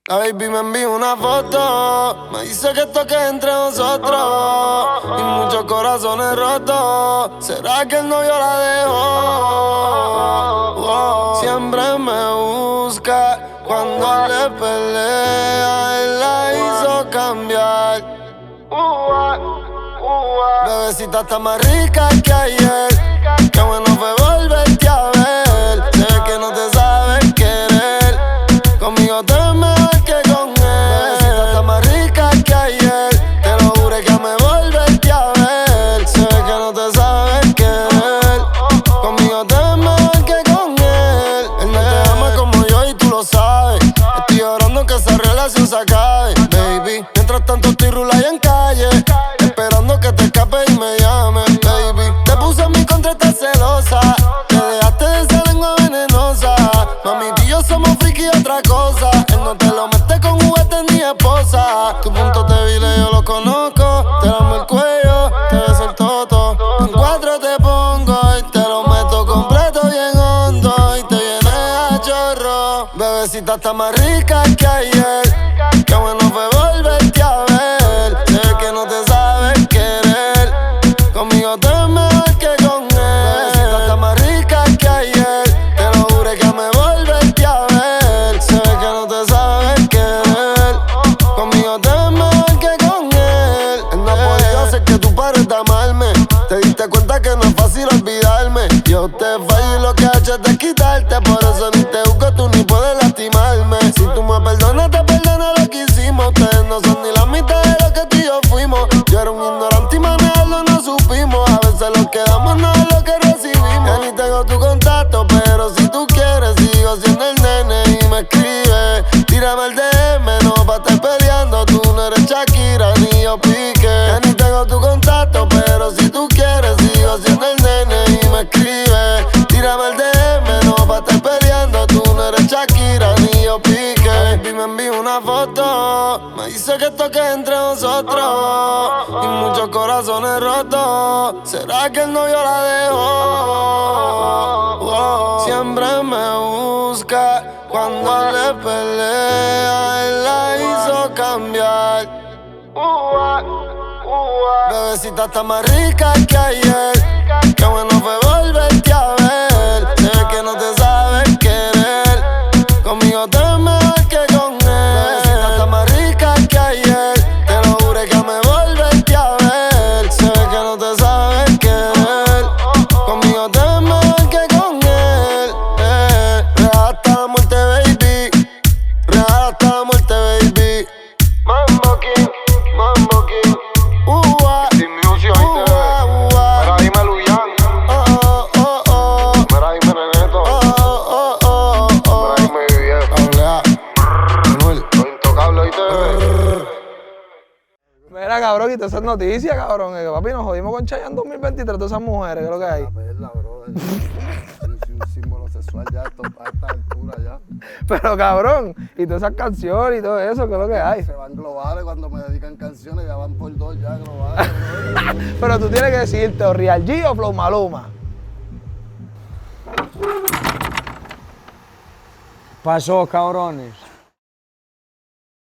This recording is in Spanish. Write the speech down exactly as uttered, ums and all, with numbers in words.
La baby me envió una foto, me dice que esto que entre nosotros y muchos corazones rotos. ¿Será que el novio la dejó? Wow. Siempre me busca cuando le pelea, él la hizo cambiar. Bebecita está más rica que ayer, qué bueno fue volverte a ver. Sé que no te sabes querer, conmigo te es mejor que con él. Bebecita está más rica que ayer, te lo juré que me volverte a ver. Sé que no te sabes querer, conmigo te es mejor que con él. Él no te ama como yo y tú lo sabes. Estoy llorando que esa relación se acabe, baby. Mientras tanto estoy rulando en calle, esperando que te escape y me llame, baby. Te puse en mi contra, estás celosa, te dejaste de esa lengua venenosa. Mami, tú y yo somos friki y otra cosa. Él no te lo mete con juguete ni esposa. Tu punto débil yo lo conozco, te damos el cuello, te beso el toto. En cuatro te pongo y te lo meto completo bien hondo y te viene a chorro. Bebecita está más rica que ayer, qué bueno fue volverte a ver. Sé que no te sabes querer, conmigo te es mejor que con él. Bebecita está más rica que ayer, te lo juré que me volverte a ver. Sé que no te sabes querer, conmigo te es mejor que con él. Él no ha podido hacer que tú pares de amarme, te diste cuenta que no es fácil olvidarme. Yo te fallo y lo que he hecho es desquitarte, por eso ni te busco, tú ni puedes lastimarme. Si tú me perdonas, te perdono lo que hicimos. Ustedes no son ni la mitad de lo que tú y yo fuimos. Yo era un ignorante y manejarlo no supimos. A veces lo que damos no es lo que recibimos. Ya ni tengo tu contacto, pero si tú quieres sigo siendo el nene y me escribe. Tírame el D M, no pa' estar peleando. Tú no eres Shakira ni yo Piqué. Ya ni tengo tu contacto, pero si tú quieres sigo siendo el nene y me escribe. Tírame el D M, no pa' estar peleando. Tú no eres Shakira ni yo Piqué. Baby me envió una foto, me dice que esto que entre nosotros y muchos corazones rotos. ¿Será que el novio la dejó? Wow. Siempre me busca cuando le pelea, él la hizo cambiar. Bebecita está más rica que ayer, qué bueno fue volverte a ver. Sé que no te sabes querer, conmigo te es mejor que con él. Bebecita está más rica que ayer, te lo juré que me volverte a ver. Sé que no te sabes querer, conmigo te es mejor que con él. eh. Real hasta la muerte, baby, real hasta la muerte, baby. Mambo King, Mambo King. Uh-ah, Sin music, oíste. uh-ah, uh-ah. Mira, dime Luyan. Oh, oh, oh, oh. Mira, dime Neneto. Oh, oh, oh, oh, oh. Mira, dime viejo. Doble A, Manuel. Lo intocable, oíste. Mira, cabrón, y todas esas noticias, cabrón. Que papi, nos jodimos con Chayanne en dos mil veintitrés, todas esas mujeres, ¿qué es lo que hay? La perla, brother. Es un símbolo sexual ya esto, a esta altura ya. Pero, cabrón, y todas esas canciones y todo eso, ¿qué es lo que hay? Se van globales cuando me dedican canciones, ya van por dos ya globales. brother. Pero tú tienes que decirte, o Real G o Flow Maluma. Pasó, cabrones.